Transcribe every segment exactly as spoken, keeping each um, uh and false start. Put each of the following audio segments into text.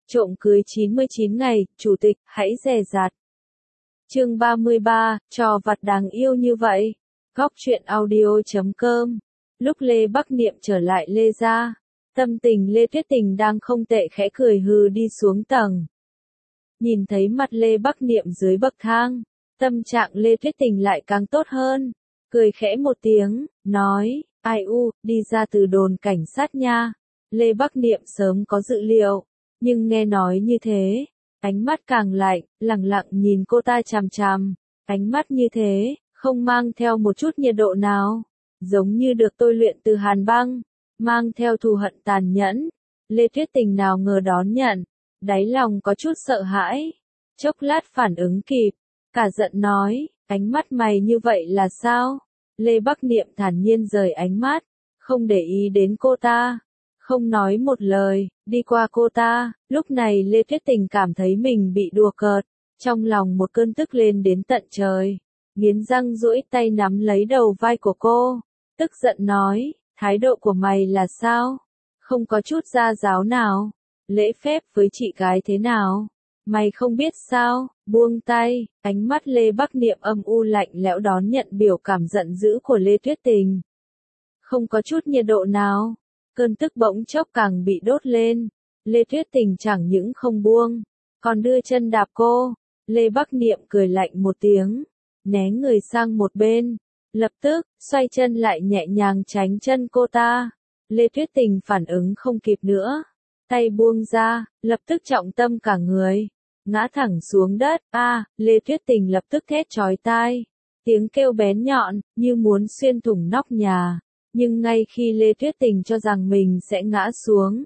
Trộm cưới chín mươi chín ngày, chủ tịch, hãy dè dặt. Chương ba mươi ba, trò vặt đáng yêu như vậy. Góc truyện audio chấm com. Lúc Lê Bắc Niệm trở lại Lê gia, tâm tình Lê Tuyết Tình đang không tệ, khẽ cười hừ đi xuống tầng. Nhìn thấy mặt Lê Bắc Niệm dưới bậc thang, tâm trạng Lê Tuyết Tình lại càng tốt hơn. Cười khẽ một tiếng, nói, ai u, đi ra từ đồn cảnh sát nha. Lê Bắc Niệm sớm có dự liệu, nhưng nghe nói như thế, ánh mắt càng lạnh, lẳng lặng nhìn cô ta chằm chằm. Ánh mắt như thế, không mang theo một chút nhiệt độ nào, giống như được tôi luyện từ hàn băng, mang theo thù hận tàn nhẫn. Lê Tuyết Tình nào ngờ đón nhận, đáy lòng có chút sợ hãi, chốc lát phản ứng kịp, cả giận nói, ánh mắt mày như vậy là sao? Lê Bắc Niệm thản nhiên rời ánh mắt, không để ý đến cô ta, không nói một lời, đi qua cô ta. Lúc này Lê Tuyết Tình cảm thấy mình bị đùa cợt, trong lòng một cơn tức lên đến tận trời, nghiến răng duỗi tay nắm lấy đầu vai của cô, tức giận nói, thái độ của mày là sao? Không có chút gia giáo nào, lễ phép với chị gái thế nào? Mày không biết sao? Buông tay. Ánh mắt Lê Bắc Niệm âm u lạnh lẽo đón nhận biểu cảm giận dữ của Lê Tuyết Tình. Không có chút nhiệt độ nào, cơn tức bỗng chốc càng bị đốt lên. Lê Tuyết Tình chẳng những không buông, còn đưa chân đạp cô. Lê Bắc Niệm cười lạnh một tiếng, né người sang một bên, lập tức xoay chân lại nhẹ nhàng tránh chân cô ta. Lê Tuyết Tình phản ứng không kịp nữa, tay buông ra, lập tức trọng tâm cả người ngã thẳng xuống đất. A, à, Lê Tuyết Tình lập tức thét chói tai, tiếng kêu bén nhọn như muốn xuyên thủng nóc nhà. Nhưng ngay khi Lê Tuyết Tình cho rằng mình sẽ ngã xuống,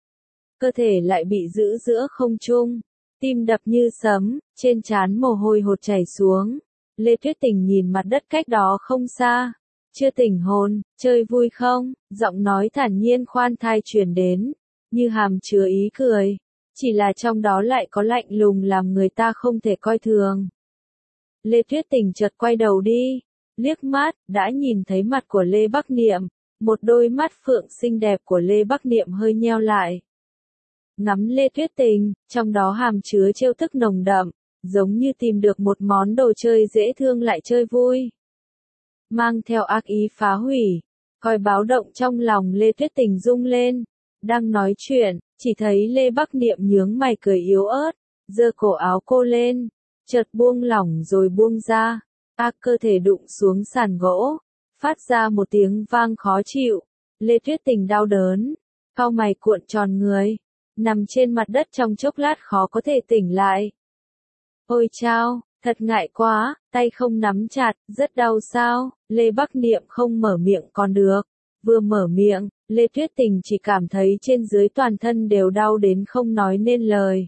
cơ thể lại bị giữ giữa không trung, tim đập như sấm, trên trán mồ hôi hột chảy xuống. Lê Tuyết Tình nhìn mặt đất cách đó không xa, chưa tỉnh hồn, chơi vui không? Giọng nói thản nhiên khoan thai truyền đến, như hàm chứa ý cười, chỉ là trong đó lại có lạnh lùng làm người ta không thể coi thường. Lê Tuyết Tình chợt quay đầu đi, liếc mắt, đã nhìn thấy mặt của Lê Bắc Niệm, một đôi mắt phượng xinh đẹp của Lê Bắc Niệm hơi nheo lại. Ngắm Lê Tuyết Tình, trong đó hàm chứa trêu thức nồng đậm, giống như tìm được một món đồ chơi dễ thương lại chơi vui, mang theo ác ý phá hủy. Coi báo động trong lòng Lê Tuyết Tình rung lên, đang nói chuyện, chỉ thấy Lê Bắc Niệm nhướng mày cười yếu ớt, giơ cổ áo cô lên, chợt buông lỏng rồi buông ra. A, cơ thể đụng xuống sàn gỗ, phát ra một tiếng vang khó chịu. Lê Tuyết Tình đau đớn, cau mày cuộn tròn người, nằm trên mặt đất trong chốc lát khó có thể tỉnh lại. Ôi chao, thật ngại quá, tay không nắm chặt, rất đau sao? Lê Bắc Niệm không mở miệng còn được, vừa mở miệng, Lê Tuyết Tình chỉ cảm thấy trên dưới toàn thân đều đau đến không nói nên lời.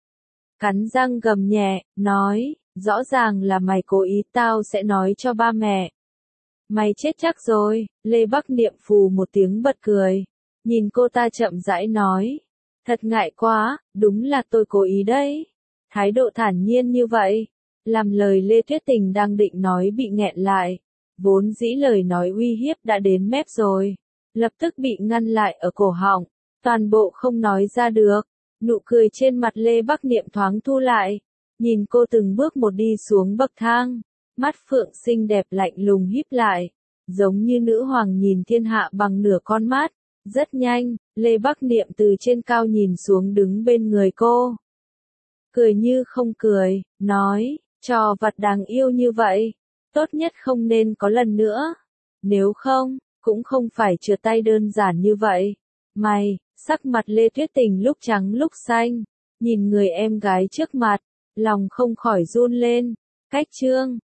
Cắn răng gầm nhẹ, nói, rõ ràng là mày cố ý, tao sẽ nói cho ba mẹ. Mày chết chắc rồi. Lê Bắc Niệm phù một tiếng bật cười, nhìn cô ta chậm rãi nói, thật ngại quá, đúng là tôi cố ý đấy. Thái độ thản nhiên như vậy, làm lời Lê Tuyết Tình đang định nói bị nghẹn lại, vốn dĩ lời nói uy hiếp đã đến mép rồi, lập tức bị ngăn lại ở cổ họng, toàn bộ không nói ra được. Nụ cười trên mặt Lê Bắc Niệm thoáng thu lại, nhìn cô từng bước một đi xuống bậc thang, mắt phượng xinh đẹp lạnh lùng híp lại, giống như nữ hoàng nhìn thiên hạ bằng nửa con mắt. Rất nhanh, Lê Bắc Niệm từ trên cao nhìn xuống đứng bên người cô, cười như không cười, nói, trò vặt đáng yêu như vậy, tốt nhất không nên có lần nữa, nếu không, cũng không phải trượt tay đơn giản như vậy. Mày, sắc mặt Lê Tuyết Tình lúc trắng lúc xanh, nhìn người em gái trước mặt, lòng không khỏi run lên. Cách chương